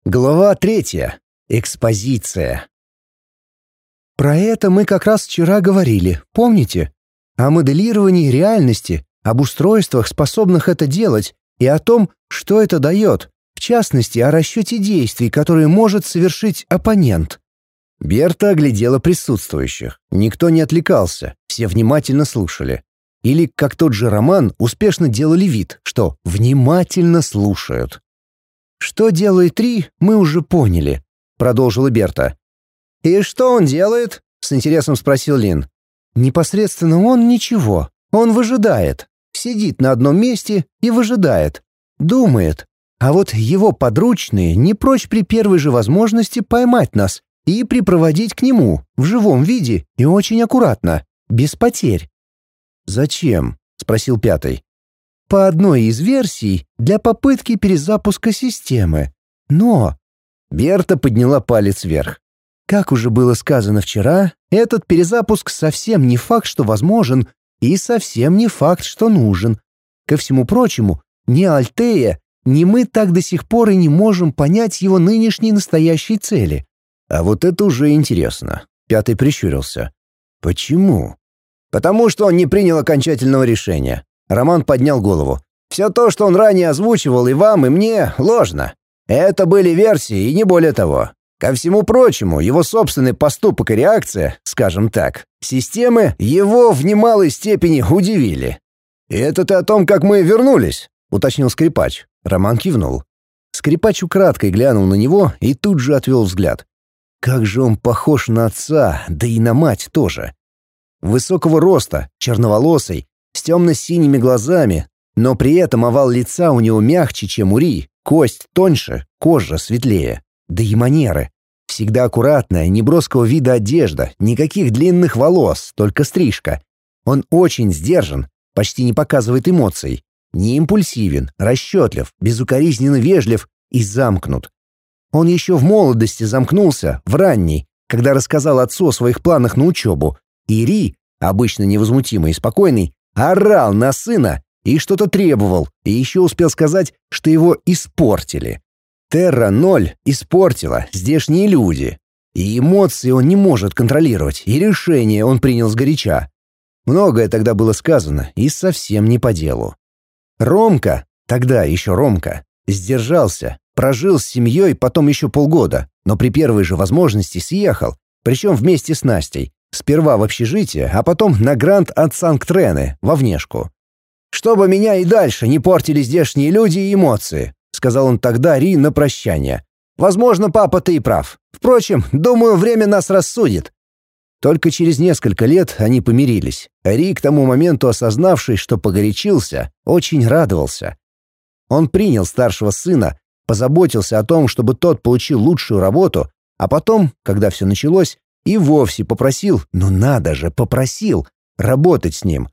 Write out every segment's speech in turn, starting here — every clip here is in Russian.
Глава 3. Экспозиция. Про это мы как раз вчера говорили, помните? О моделировании реальности, об устройствах, способных это делать, и о том, что это дает, в частности, о расчете действий, которые может совершить оппонент. Берта оглядела присутствующих. Никто не отвлекался, все внимательно слушали. Или, как тот же Роман, успешно делали вид, что внимательно слушают. «Что делает Ри, мы уже поняли», — продолжила Берта. «И что он делает?» — с интересом спросил Лин. «Непосредственно он ничего. Он выжидает. Сидит на одном месте и выжидает. Думает. А вот его подручные не прочь при первой же возможности поймать нас и припроводить к нему в живом виде и очень аккуратно, без потерь». «Зачем?» — спросил пятый. «По одной из версий, для попытки перезапуска системы. Но...» Берта подняла палец вверх. «Как уже было сказано вчера, этот перезапуск совсем не факт, что возможен, и совсем не факт, что нужен. Ко всему прочему, ни Альтея, ни мы так до сих пор и не можем понять его нынешней настоящей цели». «А вот это уже интересно», — пятый прищурился. «Почему?» «Потому что он не принял окончательного решения». Роман поднял голову. «Все то, что он ранее озвучивал и вам, и мне, ложно. Это были версии и не более того. Ко всему прочему, его собственный поступок и реакция, скажем так, системы его в немалой степени удивили». «И это ты о том, как мы вернулись?» — уточнил скрипач. Роман кивнул. Скрипач украдкой глянул на него и тут же отвел взгляд. Как же он похож на отца, да и на мать тоже. Высокого роста, черноволосый, с темно-синими глазами, но при этом овал лица у него мягче, чем у Ри, кость тоньше, кожа светлее. Да и манеры. Всегда аккуратная, неброского вида одежда, никаких длинных волос, только стрижка. Он очень сдержан, почти не показывает эмоций, не импульсивен, расчетлив, безукоризненно вежлив и замкнут. Он еще в молодости замкнулся, в ранней, когда рассказал отцу о своих планах на учебу, и Ри, обычно невозмутимый и спокойный, орал на сына и что-то требовал, и еще успел сказать, что его испортили. Терра-0 испортила здешние люди. И эмоции он не может контролировать, и решение он принял сгоряча. Многое тогда было сказано, и совсем не по делу. Ромка, тогда еще Ромка, сдержался, прожил с семьей потом еще полгода, но при первой же возможности съехал, причем вместе с Настей. Сперва в общежитие, а потом на грант от Санкт-Рене, во внешку. «Чтобы меня и дальше не портили здешние люди и эмоции», — сказал он тогда Ри на прощание. «Возможно, папа, ты и прав. Впрочем, думаю, время нас рассудит». Только через несколько лет они помирились. Ри, к тому моменту осознавший, что погорячился, очень радовался. Он принял старшего сына, позаботился о том, чтобы тот получил лучшую работу, а потом, когда все началось, и вовсе попросил, ну надо же, попросил, работать с ним.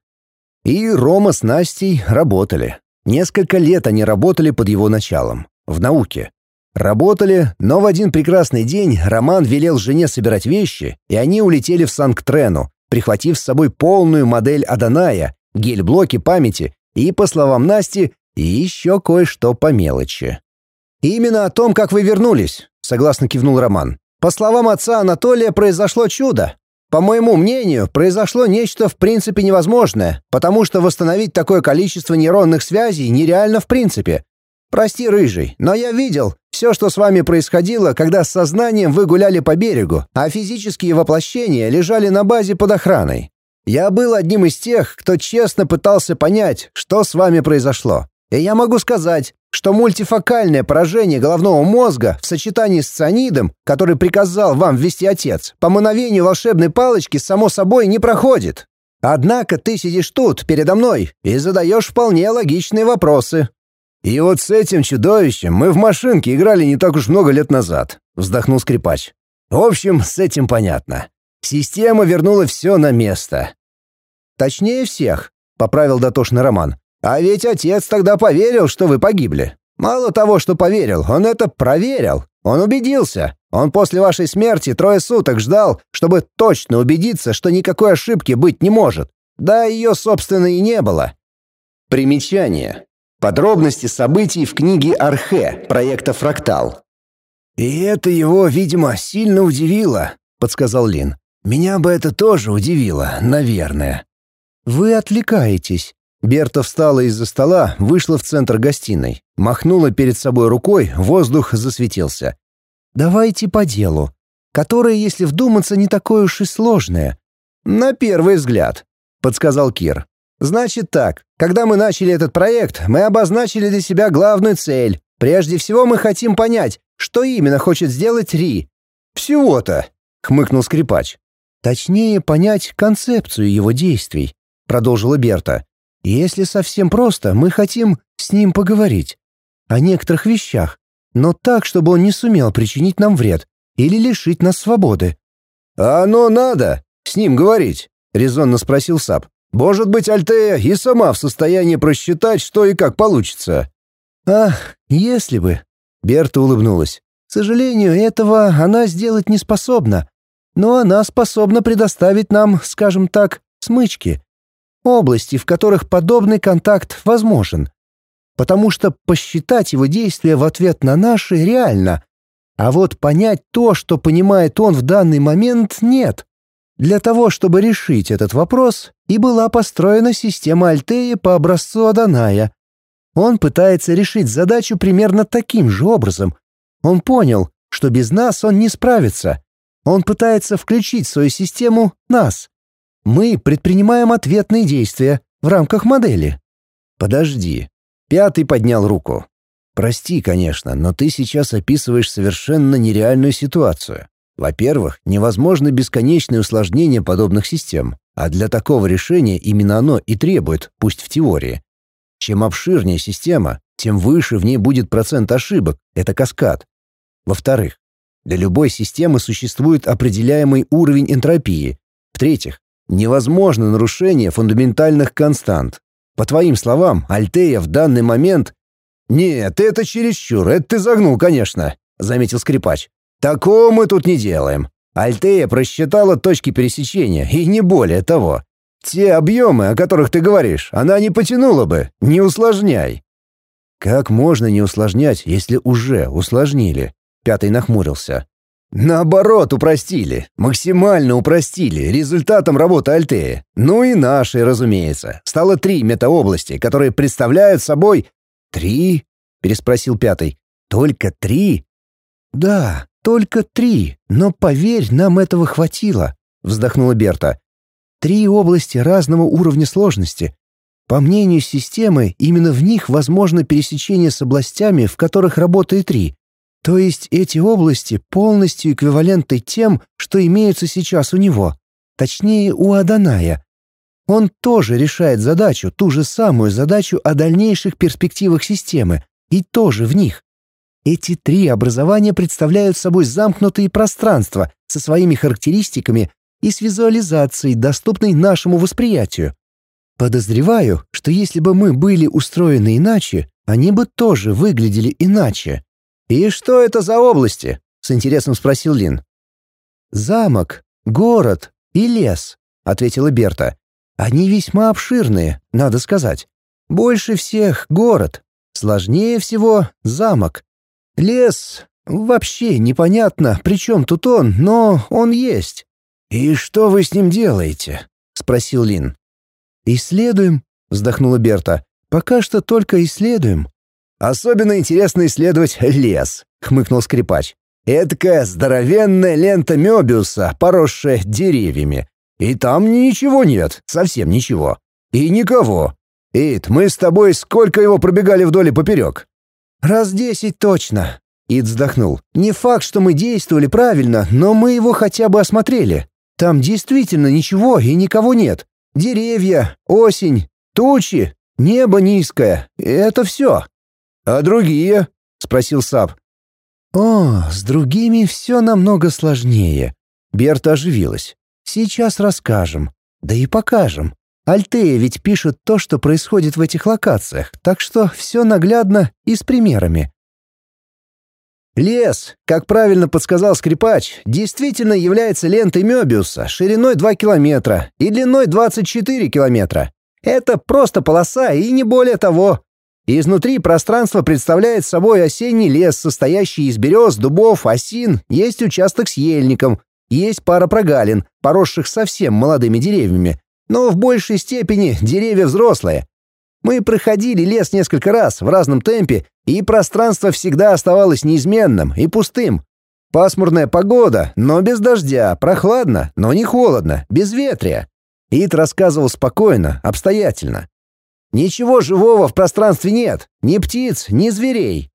И Рома с Настей работали. Несколько лет они работали под его началом, в науке. Работали, но в один прекрасный день Роман велел жене собирать вещи, и они улетели в Санкт-Рену, прихватив с собой полную модель Адоная, гель-блоки памяти и, по словам Насти, еще кое-что по мелочи. «Именно о том, как вы вернулись», — согласно кивнул Роман. «По словам отца Анатолия, произошло чудо. По моему мнению, произошло нечто в принципе невозможное, потому что восстановить такое количество нейронных связей нереально в принципе. Прости, Рыжий, но я видел все, что с вами происходило, когда с сознанием вы гуляли по берегу, а физические воплощения лежали на базе под охраной. Я был одним из тех, кто честно пытался понять, что с вами произошло. И я могу сказать, что мультифокальное поражение головного мозга в сочетании с цианидом, который приказал вам ввести отец, по мановению волшебной палочки само собой не проходит. Однако ты сидишь тут, передо мной, и задаешь вполне логичные вопросы». «И вот с этим чудовищем мы в машинке играли не так уж много лет назад», — вздохнул скрипач. «В общем, с этим понятно. Система вернула все на место». «Точнее всех», — поправил дотошный Роман. «А ведь отец тогда поверил, что вы погибли. Мало того, что поверил, он это проверил. Он убедился. Он после вашей смерти 3 суток ждал, чтобы точно убедиться, что никакой ошибки быть не может. Да ее, собственно, и не было». Примечание. Подробности событий в книге Архе проекта «Фрактал». «И это его, видимо, сильно удивило», — подсказал Лин. «Меня бы это тоже удивило, наверное». «Вы отвлекаетесь». Берта встала из-за стола, вышла в центр гостиной, махнула перед собой рукой, воздух засветился. «Давайте по делу, которое, если вдуматься, не такое уж и сложное». «На первый взгляд», — подсказал Кир. «Значит так, когда мы начали этот проект, мы обозначили для себя главную цель. Прежде всего мы хотим понять, что именно хочет сделать Ри». «Всего-то», — хмыкнул скрипач. «Точнее, понять концепцию его действий», — продолжила Берта. «Если совсем просто, мы хотим с ним поговорить. О некоторых вещах, но так, чтобы он не сумел причинить нам вред или лишить нас свободы». «А оно надо с ним говорить?» — резонно спросил Сап. «Может быть, Альтея и сама в состоянии просчитать, что и как получится». «Ах, если бы...» — Берта улыбнулась. «К сожалению, этого она сделать не способна. Но она способна предоставить нам, скажем так, смычки. Области, в которых подобный контакт возможен. Потому что посчитать его действия в ответ на наши реально. А вот понять то, что понимает он в данный момент, нет. Для того, чтобы решить этот вопрос, и была построена система Альтеи по образцу Аданая. Он пытается решить задачу примерно таким же образом. Он понял, что без нас он не справится. Он пытается включить в свою систему нас. Мы предпринимаем ответные действия в рамках модели». «Подожди». Пятый поднял руку. «Прости, конечно, но ты сейчас описываешь совершенно нереальную ситуацию. Во-первых, невозможно бесконечное усложнение подобных систем, а для такого решения именно оно и требует, пусть в теории. Чем обширнее система, тем выше в ней будет процент ошибок, это каскад. Во-вторых, для любой системы существует определяемый уровень энтропии. В-третьих, невозможно нарушение фундаментальных констант. По твоим словам, Альтея в данный момент... «Нет, это чересчур, это ты загнул, конечно», — заметил скрипач. «Такого мы тут не делаем. Альтея просчитала точки пересечения, и не более того. Те объемы, о которых ты говоришь, она не потянула бы, не усложняй». «Как можно не усложнять, если уже усложнили?» Пятый нахмурился. «Наоборот, упростили. Максимально упростили результатом работы Альтеи. Ну и нашей, разумеется. Стало 3 метаобласти, которые представляют собой...» «3?» — переспросил Пятый. «Только 3?» «Да, только 3, но, поверь, нам этого хватило», — вздохнула Берта. 3 области разного уровня сложности. По мнению системы, именно в них возможно пересечение с областями, в которых работает Ри. То есть эти области полностью эквивалентны тем, что имеются сейчас у него. Точнее, у Аданая. Он тоже решает задачу, ту же самую задачу о дальнейших перспективах системы, и тоже в них. Эти 3 образования представляют собой замкнутые пространства со своими характеристиками и с визуализацией, доступной нашему восприятию. Подозреваю, что если бы мы были устроены иначе, они бы тоже выглядели иначе. «И что это за области?» — с интересом спросил Лин. «Замок, город и лес», — ответила Берта. «Они весьма обширные, надо сказать. Больше всех город, сложнее всего замок. Лес вообще непонятно, при чем тут он, но он есть». «И что вы с ним делаете?» — спросил Лин. «Исследуем», — вздохнула Берта. «Пока что только исследуем». «Особенно интересно исследовать лес», — хмыкнул скрипач. «Эдакая здоровенная лента Мёбиуса, поросшая деревьями. И там ничего нет, совсем ничего. И никого. Ид, мы с тобой сколько его пробегали вдоль и поперек?» «Раз 10 точно», — Ид вздохнул. «Не факт, что мы действовали правильно, но мы его хотя бы осмотрели. Там действительно ничего и никого нет. Деревья, осень, тучи, небо низкое — это все». «А другие?» — спросил Сап. «О, с другими все намного сложнее». Берта оживилась. «Сейчас расскажем. Да и покажем. Альтея ведь пишет то, что происходит в этих локациях, так что все наглядно и с примерами». Лес, как правильно подсказал скрипач, действительно является лентой Мёбиуса шириной 2 километра и длиной 24 километра. Это просто полоса и не более того. Изнутри пространство представляет собой осенний лес, состоящий из берез, дубов, осин, есть участок с ельником, есть пара прогалин, поросших совсем молодыми деревьями, но в большей степени деревья взрослые. Мы проходили лес несколько раз в разном темпе, и пространство всегда оставалось неизменным и пустым. Пасмурная погода, но без дождя, прохладно, но не холодно, без ветрия. Ит рассказывал спокойно, обстоятельно. Ничего живого в пространстве нет, ни птиц, ни зверей.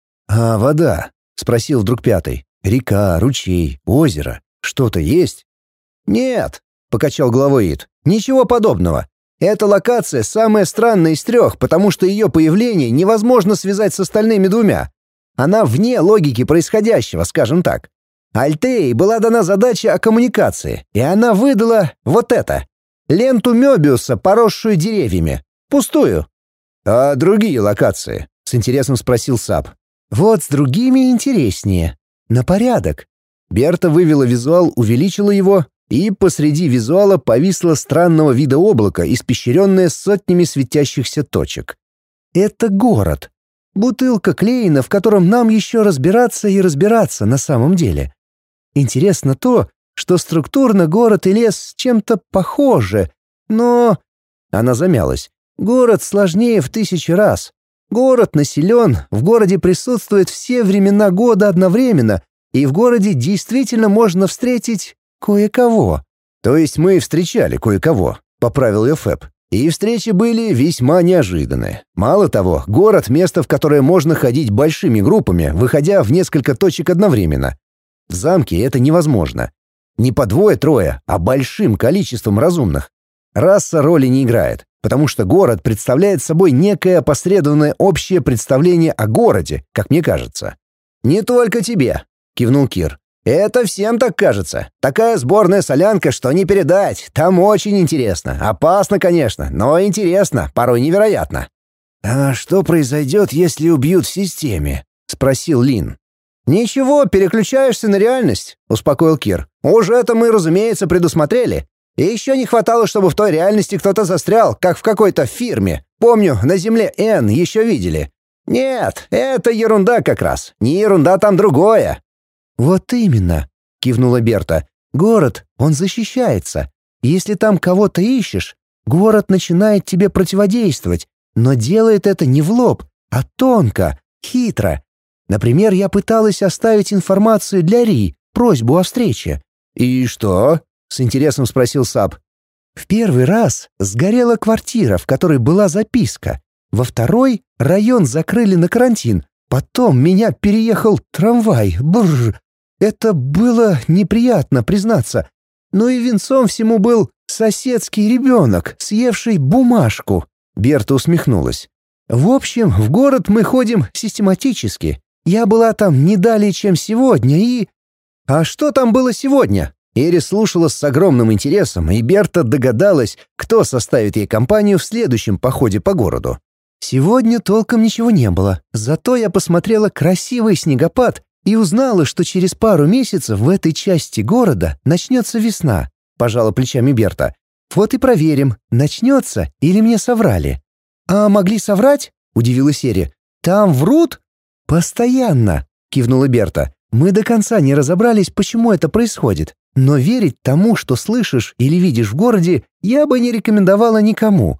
«А вода?» — спросил вдруг пятый. «Река, ручей, озеро. Что-то есть?» «Нет», — покачал головой Ит. «Ничего подобного. Эта локация самая странная из трех, потому что ее появление невозможно связать с остальными двумя. Она вне логики происходящего, скажем так. Альтеи была дана задача о коммуникации, и она выдала вот это. Ленту Мёбиуса, поросшую деревьями. Пустую. «А другие локации?» — с интересом спросил Сап. «Вот с другими интереснее. На порядок». Берта вывела визуал, увеличила его, и посреди визуала повисло странного вида облако, испещренное сотнями светящихся точек. Это город. Бутылка клеена, в котором нам еще разбираться и разбираться на самом деле. Интересно то, что структурно город и лес чем-то похожи, но... Она замялась. Город сложнее в 1000 раз. Город населен, в городе присутствуют все времена года одновременно, и в городе действительно можно встретить кое-кого. То есть мы встречали кое-кого, поправил ее Фэб. И встречи были весьма неожиданные. Мало того, город — место, в которое можно ходить большими группами, выходя в несколько точек одновременно. В замке это невозможно. Не по двое-трое, а большим количеством разумных. Раса роли не играет, потому что город представляет собой некое опосредованное общее представление о городе, как мне кажется. «Не только тебе», — кивнул Кир. «Это всем так кажется. Такая сборная солянка, что не передать. Там очень интересно. Опасно, конечно, но интересно, порой невероятно». «А что произойдет, если убьют в системе?» — спросил Лин. «Ничего, переключаешься на реальность», — успокоил Кир. «Уже это мы, разумеется, предусмотрели. И еще не хватало, чтобы в той реальности кто-то застрял, как в какой-то фирме. Помню, на Земле Н еще видели. Нет, это ерунда как раз. Не ерунда, там другое». «Вот именно», — кивнула Берта. «Город, он защищается. Если там кого-то ищешь, город начинает тебе противодействовать, но делает это не в лоб, а тонко, хитро. Например, я пыталась оставить информацию для Ри, просьбу о встрече». «И что?» — с интересом спросил Сап. «В первый раз сгорела квартира, в которой была записка. Во второй район закрыли на карантин. Потом меня переехал трамвай. Бррр. Это было неприятно, признаться. Но и венцом всему был соседский ребенок, съевший бумажку». Берта усмехнулась. «В общем, в город мы ходим систематически. Я была там не далее, чем сегодня, и...» «А что там было сегодня?» Эри слушала с огромным интересом, и Берта догадалась, кто составит ей компанию в следующем походе по городу. «Сегодня толком ничего не было, зато я посмотрела красивый снегопад и узнала, что через пару месяцев в этой части города начнется весна», — пожала плечами Берта. «Вот и проверим, начнется или мне соврали». «А могли соврать?» — удивилась Эри. «Там врут?» «Постоянно», — кивнула Берта. «Мы до конца не разобрались, почему это происходит. Но верить тому, что слышишь или видишь в городе, я бы не рекомендовала никому».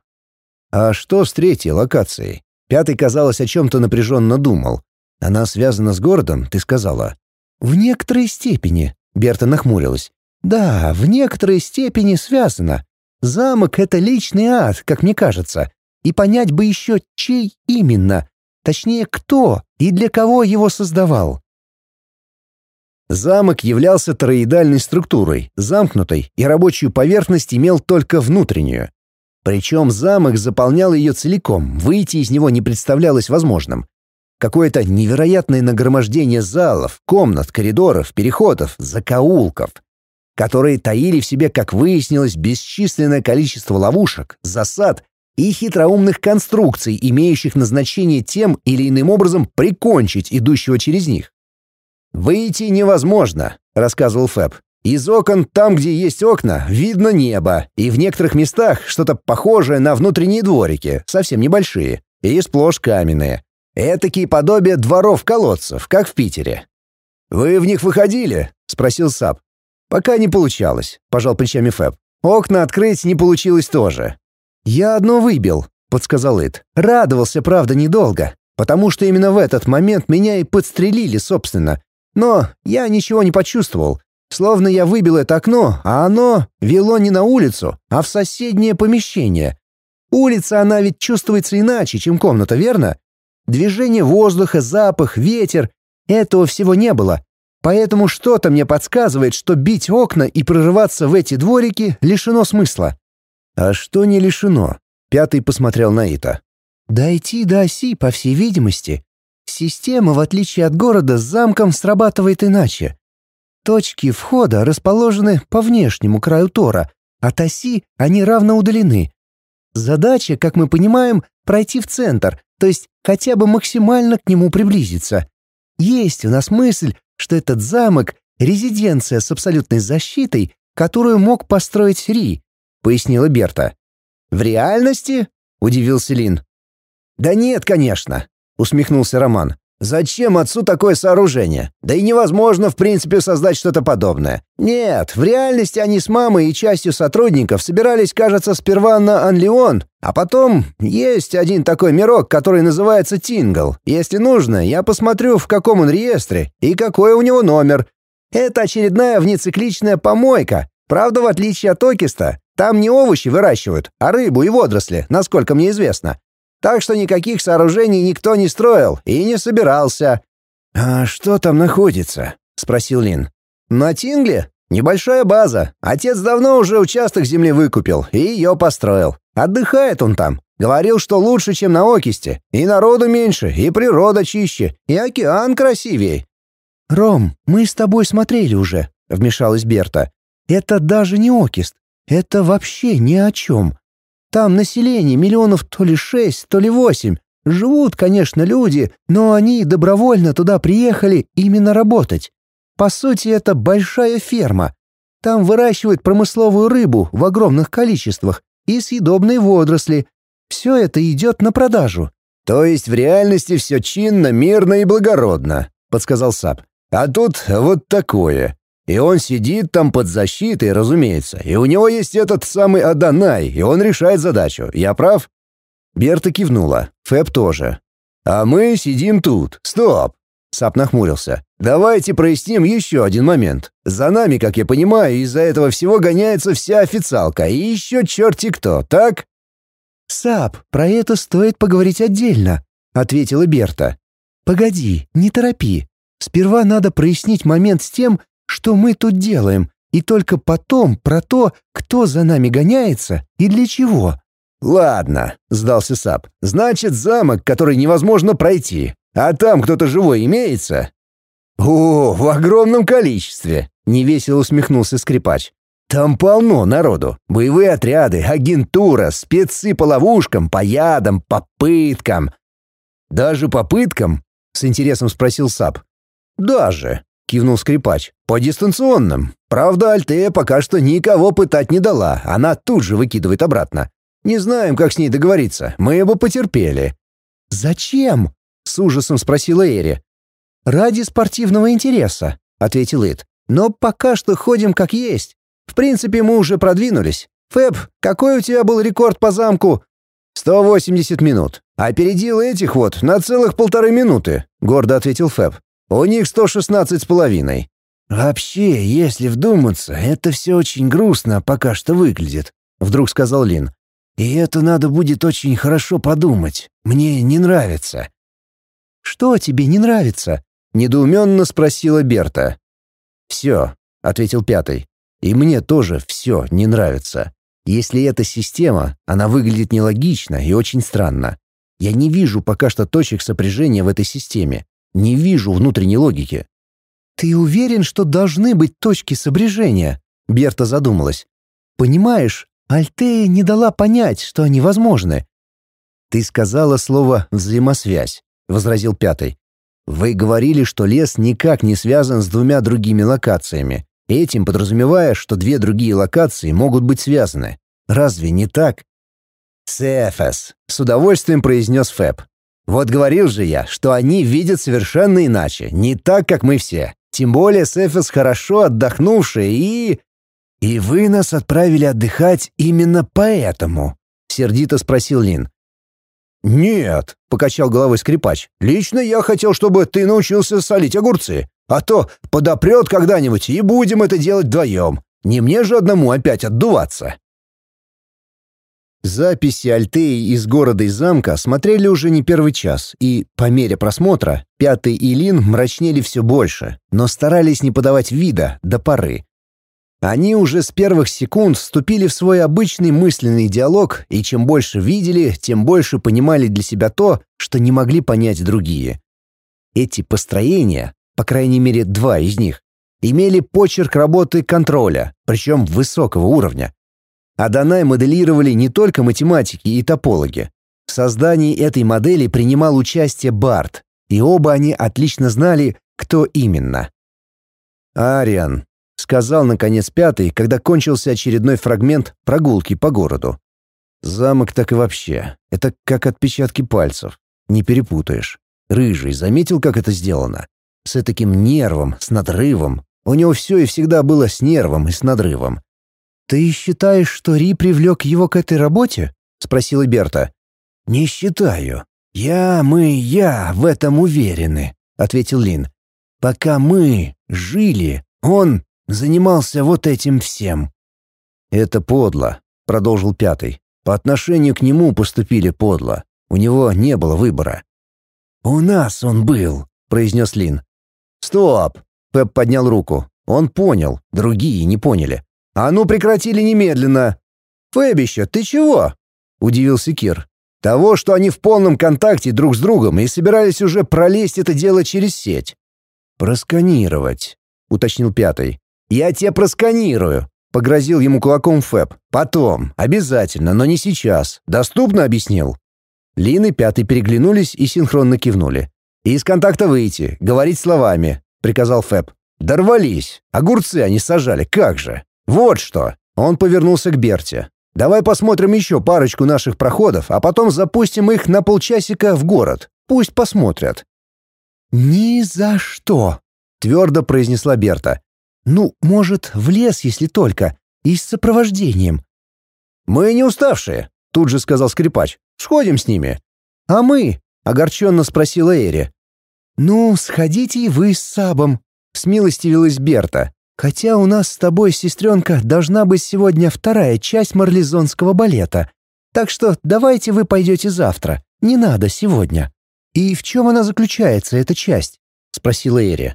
«А что с третьей локацией?» Пятый, казалось, о чем-то напряженно думал. «Она связана с городом, ты сказала?» «В некоторой степени», — Берта нахмурилась. «Да, в некоторой степени связана. Замок — это личный ад, как мне кажется. И понять бы еще, чей именно. Точнее, кто и для кого его создавал». Замок являлся тороидальной структурой, замкнутой, и рабочую поверхность имел только внутреннюю. Причем замок заполнял ее целиком, выйти из него не представлялось возможным. Какое-то невероятное нагромождение залов, комнат, коридоров, переходов, закоулков, которые таили в себе, как выяснилось, бесчисленное количество ловушек, засад и хитроумных конструкций, имеющих назначение тем или иным образом прикончить идущего через них. «Выйти невозможно», — рассказывал Фэб. «Из окон, там, где есть окна, видно небо, и в некоторых местах что-то похожее на внутренние дворики, совсем небольшие. и сплошь каменные. Этакие подобие дворов-колодцев, как в Питере. «Вы в них выходили?» — спросил Сап. «Пока не получалось», — пожал плечами Фэб. «Окна открыть не получилось тоже». «Я одно выбил», — подсказал Ит. «Радовался, правда, недолго, потому что именно в этот момент меня и подстрелили, собственно. Но я ничего не почувствовал. Словно я выбил это окно, а оно вело не на улицу, а в соседнее помещение. Улица, она ведь чувствуется иначе, чем комната, верно? Движение воздуха, запах, ветер — этого всего не было. Поэтому что-то мне подсказывает, что бить окна и прорываться в эти дворики лишено смысла». «А что не лишено?» — Пятый посмотрел на Ита. «Дойти до оси, по всей видимости. Система, в отличие от города, с замком срабатывает иначе. Точки входа расположены по внешнему краю Тора, от оси они равно удалены. Задача, как мы понимаем, пройти в центр, то есть хотя бы максимально к нему приблизиться. Есть у нас мысль, что этот замок — резиденция с абсолютной защитой, которую мог построить Ри», — пояснила Берта. «В реальности?» — удивился Лин. «Да нет, конечно», — усмехнулся Роман. «Зачем отцу такое сооружение? Да и невозможно, в принципе, создать что-то подобное. Нет, в реальности они с мамой и частью сотрудников собирались, кажется, сперва на Анлион, а потом есть один такой мирок, который называется Тингл. Если нужно, я посмотрю, в каком он реестре и какой у него номер. Это очередная внецикличная помойка. Правда, в отличие от Окиста, там не овощи выращивают, а рыбу и водоросли, насколько мне известно. Так что никаких сооружений никто не строил и не собирался». «А что там находится?» — спросил Лин. «На Тингле? Небольшая база. Отец давно уже участок земли выкупил и ее построил. Отдыхает он там. Говорил, что лучше, чем на Окисте. И народу меньше, и природа чище, и океан красивее». «Ром, мы с тобой смотрели уже», — вмешалась Берта. «Это даже не Окист. Это вообще ни о чем. Там население миллионов то ли 6, то ли 8. Живут, конечно, люди, но они добровольно туда приехали именно работать. По сути, это большая ферма. Там выращивают промысловую рыбу в огромных количествах и съедобные водоросли. Все это идет на продажу». «То есть в реальности все чинно, мирно и благородно», — подсказал Сап. «А тут вот такое. И он сидит там под защитой, разумеется, и у него есть этот самый Адонай, и он решает задачу. Я прав?» Берта кивнула, Фэб тоже. «А мы сидим тут. Стоп!» Сап нахмурился. «Давайте проясним еще один момент. За нами, как я понимаю, из-за этого всего гоняется вся официалка, и еще черти кто, так?» «Сап, про это стоит поговорить отдельно», — ответила Берта. «Погоди, не торопи. Сперва надо прояснить момент с тем, что мы тут делаем, и только потом про то, кто за нами гоняется и для чего». «Ладно», — сдался Сап. «Значит, замок, который невозможно пройти. А там кто-то живой имеется?» «О, в огромном количестве», — невесело усмехнулся скрипач. «Там полно народу. Боевые отряды, агентура, спецы по ловушкам, по ядам, по пыткам». «Даже по пыткам?» — с интересом спросил Сап. «Даже», — кивнул скрипач. «По дистанционным. Правда, Альтея пока что никого пытать не дала, она тут же выкидывает обратно. Не знаем, как с ней договориться, мы бы потерпели». «Зачем?» — с ужасом спросила Эри. «Ради спортивного интереса», — ответил Ит. «Но пока что ходим как есть. В принципе, мы уже продвинулись. Фэб, какой у тебя был рекорд по замку?» 180 минут. Опередил этих вот на целых 1,5 минуты», — гордо ответил Фэб. «У них 116,5». «Вообще, если вдуматься, это все очень грустно пока что выглядит», — вдруг сказал Лин. «И это надо будет очень хорошо подумать. Мне не нравится». «Что тебе не нравится?» — недоуменно спросила Берта. «Все», — ответил Пятый. «И мне тоже все не нравится. Если эта система, она выглядит нелогично и очень странно. Я не вижу пока что точек сопряжения в этой системе. Не вижу внутренней логики». «Ты уверен, что должны быть точки сопряжения?» Берта задумалась. «Понимаешь, Альтея не дала понять, что они возможны». «Ты сказала слово «взаимосвязь», — возразил Пятый. «Вы говорили, что лес никак не связан с 2 другими локациями, этим подразумевая, что 2 другие локации могут быть связаны. Разве не так?» «Сефес», — с удовольствием произнес Фэб. «Вот говорил же я, что они видят совершенно иначе, не так, как мы все. Тем более Сефес хорошо отдохнувшая и...» «И вы нас отправили отдыхать именно поэтому?» — сердито спросил Лин. «Нет», — покачал головой скрипач. «Лично я хотел, чтобы ты научился солить огурцы. А то подопрет когда-нибудь, и будем это делать вдвоем. Не мне же одному опять отдуваться». Записи Альтеи из города и замка смотрели уже не первый час, и, по мере просмотра, Пятый и Лин мрачнели все больше, но старались не подавать вида до поры. Они уже с первых секунд вступили в свой обычный мысленный диалог, и чем больше видели, тем больше понимали для себя то, что не могли понять другие. Эти построения, по крайней мере 2 из них, имели почерк работы контроля, причем высокого уровня. Адонай моделировали не только математики и топологи. В создании этой модели принимал участие Барт, и оба они отлично знали, кто именно. «Ариан», — сказал наконец Пятый, когда кончился очередной фрагмент прогулки по городу. «Замок так и вообще. Это как отпечатки пальцев. Не перепутаешь. Рыжий заметил, как это сделано? С таким нервом, с надрывом. У него все и всегда было с нервом и с надрывом». «Ты считаешь, что Ри привлек его к этой работе?» — спросила Берта. «Не считаю. Я в этом уверены», — ответил Лин. «Пока мы жили, он занимался вот этим всем». «Это подло», — продолжил Пятый. «По отношению к нему поступили подло. У него не было выбора». «У нас он был», — произнес Лин. «Стоп!» — Пеп поднял руку. Он понял, другие не поняли. «А ну прекратили немедленно!» «Фэбище, ты чего?» — удивился Кир. «Того, что они в полном контакте друг с другом и собирались уже пролезть это дело через сеть». «Просканировать», — уточнил Пятый. «Я тебя просканирую», — погрозил ему кулаком Фэб. «Потом, обязательно, но не сейчас. Доступно объяснил?» Лин и Пятый переглянулись и синхронно кивнули. «Из контакта выйти, говорить словами», — приказал Фэб. «Дорвались. Огурцы они сажали, как же. Вот что!» Он повернулся к Берте. «Давай посмотрим еще парочку наших проходов, а потом запустим их на полчасика в город. Пусть посмотрят». «Ни за что!» — твердо произнесла Берта. «Ну, может, в лес, если только, и с сопровождением». «Мы не уставшие», — тут же сказал скрипач. «Сходим с ними». «А мы?» — огорченно спросила Эри. «Ну, сходите и вы с Сабом», — смилостивилась Берта. «Хотя у нас с тобой, сестренка, должна быть сегодня 2-я часть марлезонского балета. Так что давайте вы пойдете завтра, не надо сегодня». «И в чем она заключается, эта часть?» — спросила Эри.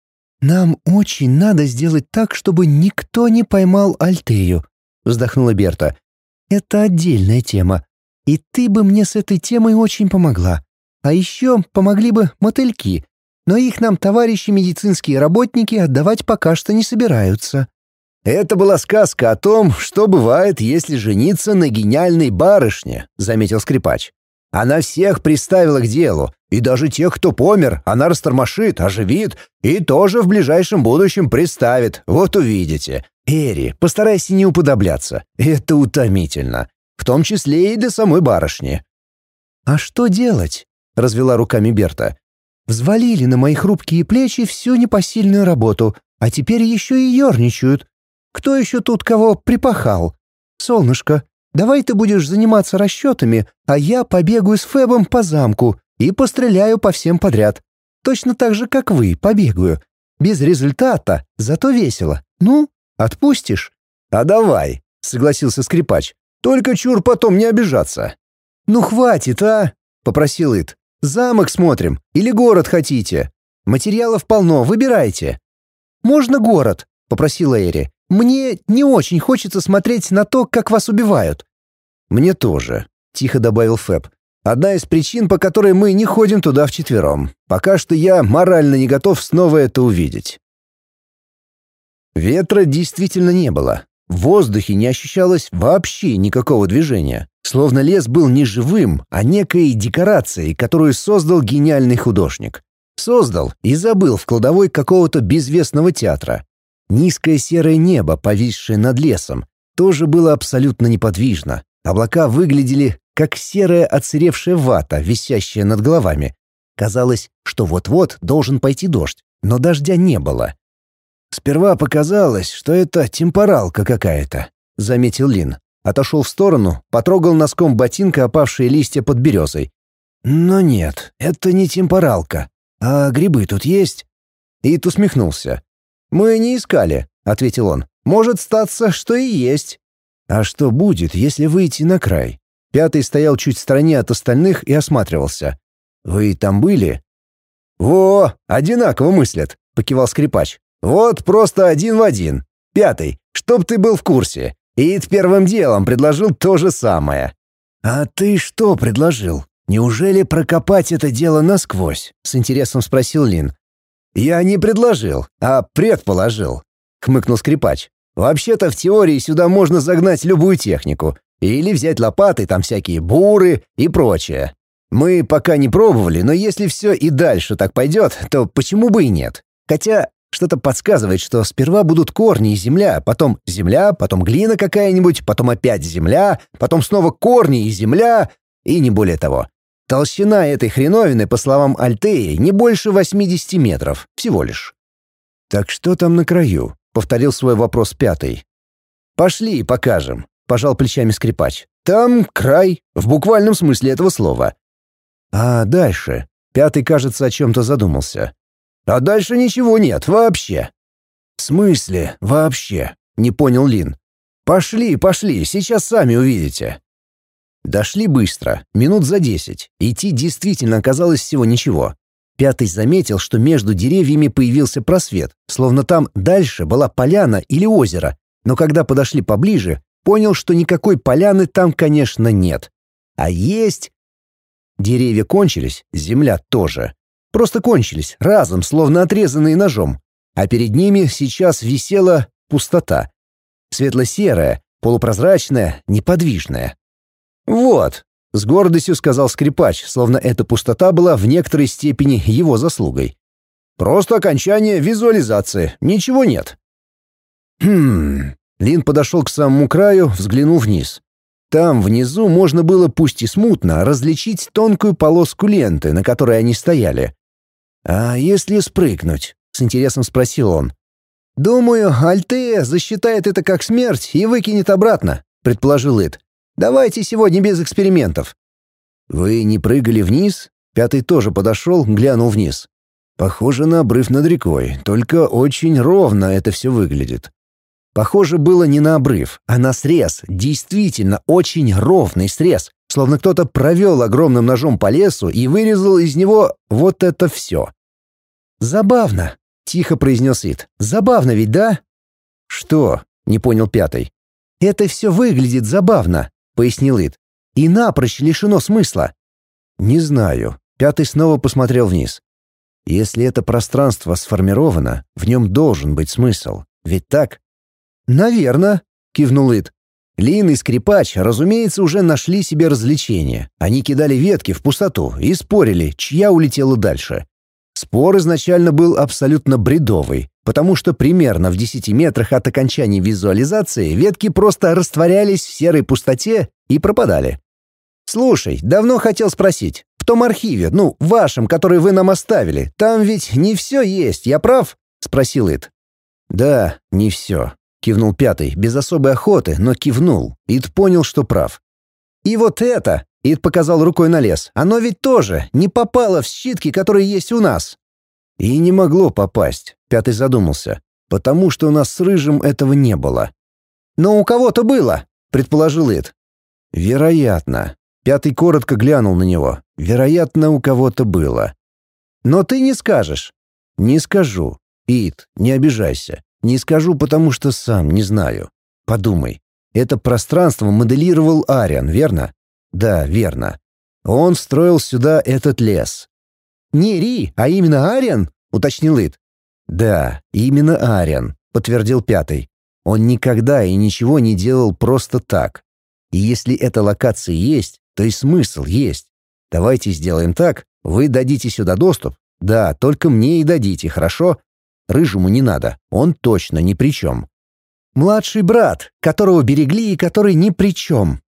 «Нам очень надо сделать так, чтобы никто не поймал Альтею», — вздохнула Берта. «Это отдельная тема, и ты бы мне с этой темой очень помогла. А еще помогли бы мотыльки, но их нам товарищи медицинские работники отдавать пока что не собираются». «Это была сказка о том, что бывает, если жениться на гениальной барышне», — заметил скрипач. «Она всех приставила к делу, и даже тех, кто помер, она растормошит, оживит и тоже в ближайшем будущем приставит, вот увидите. Эри, постарайся не уподобляться, это утомительно, в том числе и для самой барышни». «А что делать?» — развела руками Берта. «Взвалили на мои хрупкие плечи всю непосильную работу, а теперь еще и ерничают. Кто еще тут кого припахал? Солнышко, давай ты будешь заниматься расчетами, а я побегаю с Фэбом по замку и постреляю по всем подряд. Точно так же, как вы, побегаю. Без результата, зато весело. Ну, отпустишь?» «А давай», — согласился скрипач. «Только чур потом не обижаться». «Ну хватит, а?» — попросил Ит. «Замок смотрим или город хотите? Материалов полно, выбирайте». «Можно город?» — попросила Эри. «Мне не очень хочется смотреть на то, как вас убивают». «Мне тоже», — тихо добавил Фэб. «Одна из причин, по которой мы не ходим туда вчетвером. Пока что я морально не готов снова это увидеть». Ветра действительно не было. В воздухе не ощущалось вообще никакого движения. Словно лес был не живым, а некой декорацией, которую создал гениальный художник. Создал и забыл в кладовой какого-то безвестного театра. Низкое серое небо, повисшее над лесом, тоже было абсолютно неподвижно, Облака выглядели как серая отсыревшая вата, висящая над головами. Казалось, что вот-вот должен пойти дождь, но дождя не было. «Сперва показалось, что это темпоралка какая-то», — заметил Лин. Отошел в сторону, потрогал носком ботинка опавшие листья под березой. «Но нет, это не темпоралка. А грибы тут есть?» Ит усмехнулся. «Мы не искали», — ответил он. «Может статься, что и есть». «А что будет, если выйти на край?» Пятый стоял чуть в стороне от остальных и осматривался. «Вы там были?» «Во, одинаково мыслят», — покивал скрипач. «Вот просто один в один. Пятый, чтоб ты был в курсе. Ит первым делом предложил то же самое». «А ты что предложил? Неужели прокопать это дело насквозь?» — с интересом спросил Лин. «Я не предложил, а предположил», — хмыкнул скрипач. «Вообще-то в теории сюда можно загнать любую технику. Или взять лопаты, там всякие буры и прочее. Мы пока не пробовали, но если все и дальше так пойдет, то почему бы и нет? Хотя что-то подсказывает, что сперва будут корни и земля, потом глина какая-нибудь, потом опять земля, потом снова корни и земля, и не более того. Толщина этой хреновины, по словам Альтеи, не больше 80 метров, всего лишь». «Так что там на краю?» — повторил свой вопрос Пятый. «Пошли, покажем», — пожал плечами скрипач. «Там край, в буквальном смысле этого слова». «А дальше?» — Пятый, кажется, о чем-то задумался. «А дальше ничего нет, вообще». «В смысле вообще?» — не понял Лин. «Пошли, сейчас сами увидите». Дошли быстро, минут за 10. Идти действительно оказалось всего ничего. Пятый заметил, что между деревьями появился просвет, словно там дальше была поляна или озеро, но когда подошли поближе, понял, что никакой поляны там, конечно, нет. А есть... Деревья кончились, земля тоже. Просто кончились, разом, словно отрезанные ножом. А перед ними сейчас висела пустота. Светло-серая, полупрозрачная, неподвижная. «Вот», — с гордостью сказал скрипач, словно эта пустота была в некоторой степени его заслугой. «Просто окончание визуализации, ничего нет». Лин подошел к самому краю, взглянул вниз. Там, внизу, можно было, пусть и смутно, различить тонкую полоску ленты, на которой они стояли. «А если спрыгнуть?» — с интересом спросил он. «Думаю, Альтея засчитает это как смерть и выкинет обратно», — предположил Ит. «Давайте сегодня без экспериментов». «Вы не прыгали вниз?» Пятый тоже подошел, глянул вниз. «Похоже на обрыв над рекой, только очень ровно это все выглядит». Похоже было не на обрыв, а на срез, действительно очень ровный срез, словно кто-то провел огромным ножом по лесу и вырезал из него вот это все. «Забавно», — тихо произнес Ит. «Забавно ведь, да?» «Что?» — не понял Пятый. «Это все выглядит забавно», — пояснил Ит. «И напрочь лишено смысла». «Не знаю». Пятый снова посмотрел вниз. «Если это пространство сформировано, в нем должен быть смысл. Ведь так?» «Наверно», — кивнул Ит. Лин и скрипач, разумеется, уже нашли себе развлечение. Они кидали ветки в пустоту и спорили, чья улетела дальше. Спор изначально был абсолютно бредовый, потому что примерно в 10 метрах от окончания визуализации ветки просто растворялись в серой пустоте и пропадали. «Слушай, давно хотел спросить, в том архиве, вашем, который вы нам оставили, там ведь не все есть, я прав?» — спросил Ит. «Да, не все», — кивнул Пятый, без особой охоты, но кивнул. Ит понял, что прав. «И вот это», — Ит показал рукой на лес, «оно ведь тоже не попало в щитки, которые есть у нас». «И не могло попасть», — Пятый задумался, «потому что у нас с Рыжим этого не было». «Но у кого-то было», — предположил Ит. «Вероятно». Пятый коротко глянул на него. «Вероятно, у кого-то было». «Но ты не скажешь». «Не скажу. Ит, не обижайся. Не скажу, потому что сам не знаю. Подумай. Это пространство моделировал Ариан, верно? Да, верно. Он строил сюда этот лес. «Не Ри, а именно Ариан?» — уточнил Ит. «Да, именно Ариан», — подтвердил Пятый. «Он никогда и ничего не делал просто так. И если эта локация есть, то и смысл есть. Давайте сделаем так, вы дадите сюда доступ. Да, только мне и дадите, хорошо? Рыжему не надо, он точно ни при чем». «Младший брат, которого берегли и который ни при чем»,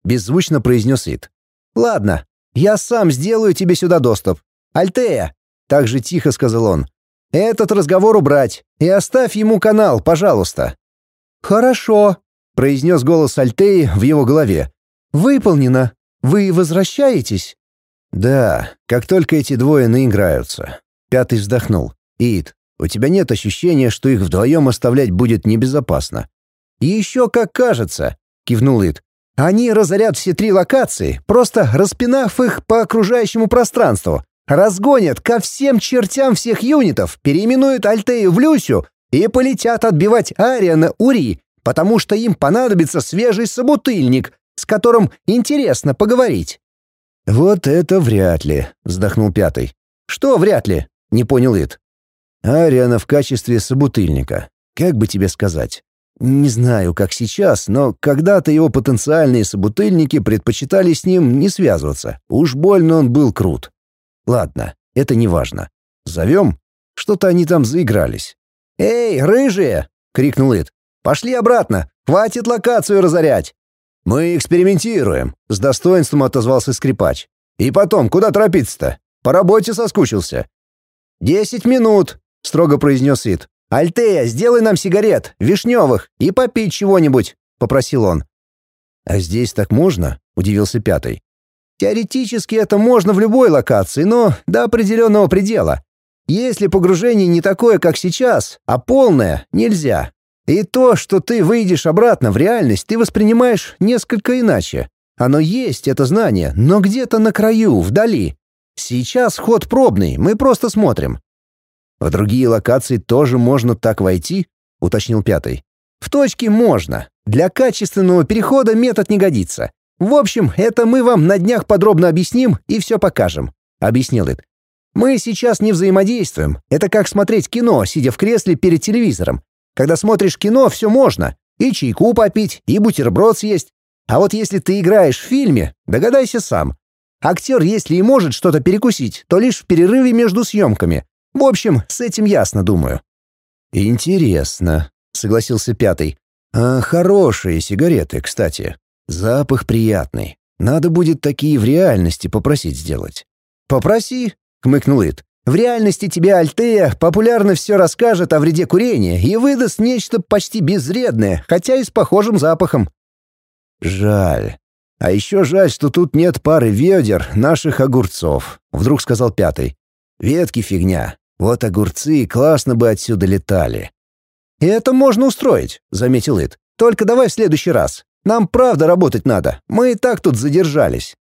— беззвучно произнес Ит. «Ладно, я сам сделаю тебе сюда доступ. Альтея!» — так же тихо сказал он. «Этот разговор убрать и оставь ему канал, пожалуйста». «Хорошо», — произнес голос Альтеи в его голове. «Выполнено. Вы возвращаетесь?» «Да, как только эти двое наиграются». Пятый вздохнул. «Ит, у тебя нет ощущения, что их вдвоем оставлять будет небезопасно?» «Еще как кажется», — кивнул Ит. «Они разорят все 3 локации, просто распинав их по окружающему пространству, разгонят ко всем чертям всех юнитов, переименуют Альтею в Люсю и полетят отбивать Ариана Ури, потому что им понадобится свежий собутыльник, с которым интересно поговорить». «Вот это вряд ли», — вздохнул Пятый. «Что вряд ли?» — не понял Ит. «Ариана в качестве собутыльника. Как бы тебе сказать? Не знаю, как сейчас, но когда-то его потенциальные собутыльники предпочитали с ним не связываться. Уж больно он был крут. Ладно, это не важно. Зовем? Что-то они там заигрались». «Эй, рыжие!» — крикнул Ит. «Пошли обратно! Хватит локацию разорять!» «Мы экспериментируем», — с достоинством отозвался скрипач. «И потом, куда торопиться-то? По работе соскучился». 10 минут», — строго произнес Ит. «Альтея, сделай нам сигарет, вишневых, и попить чего-нибудь», — попросил он. «А здесь так можно?» — удивился Пятый. «Теоретически это можно в любой локации, но до определенного предела. Если погружение не такое, как сейчас, а полное, нельзя. И то, что ты выйдешь обратно в реальность, ты воспринимаешь несколько иначе. Оно есть, это знание, но где-то на краю, вдали. Сейчас ход пробный, мы просто смотрим». «В другие локации тоже можно так войти?» — уточнил Пятый. «В точке можно. Для качественного перехода метод не годится. В общем, это мы вам на днях подробно объясним и все покажем», — объяснил Ит. «Мы сейчас не взаимодействуем. Это как смотреть кино, сидя в кресле перед телевизором. Когда смотришь кино, все можно. И чайку попить, и бутерброд съесть. А вот если ты играешь в фильме, догадайся сам. Актер, если и может что-то перекусить, то лишь в перерыве между съемками. В общем, с этим ясно, думаю». «Интересно», — согласился Пятый. «А хорошие сигареты, кстати. Запах приятный. Надо будет такие в реальности попросить сделать». «Попроси», — хмыкнул Ит. «В реальности тебе Альтея популярно все расскажет о вреде курения и выдаст нечто почти безвредное, хотя и с похожим запахом». «Жаль. А еще жаль, что тут нет пары ведер наших огурцов», — вдруг сказал Пятый. «Ветки фигня. Вот огурцы классно бы отсюда летали». «Это можно устроить», — заметил Ит. «Только давай в следующий раз. Нам правда работать надо. Мы и так тут задержались».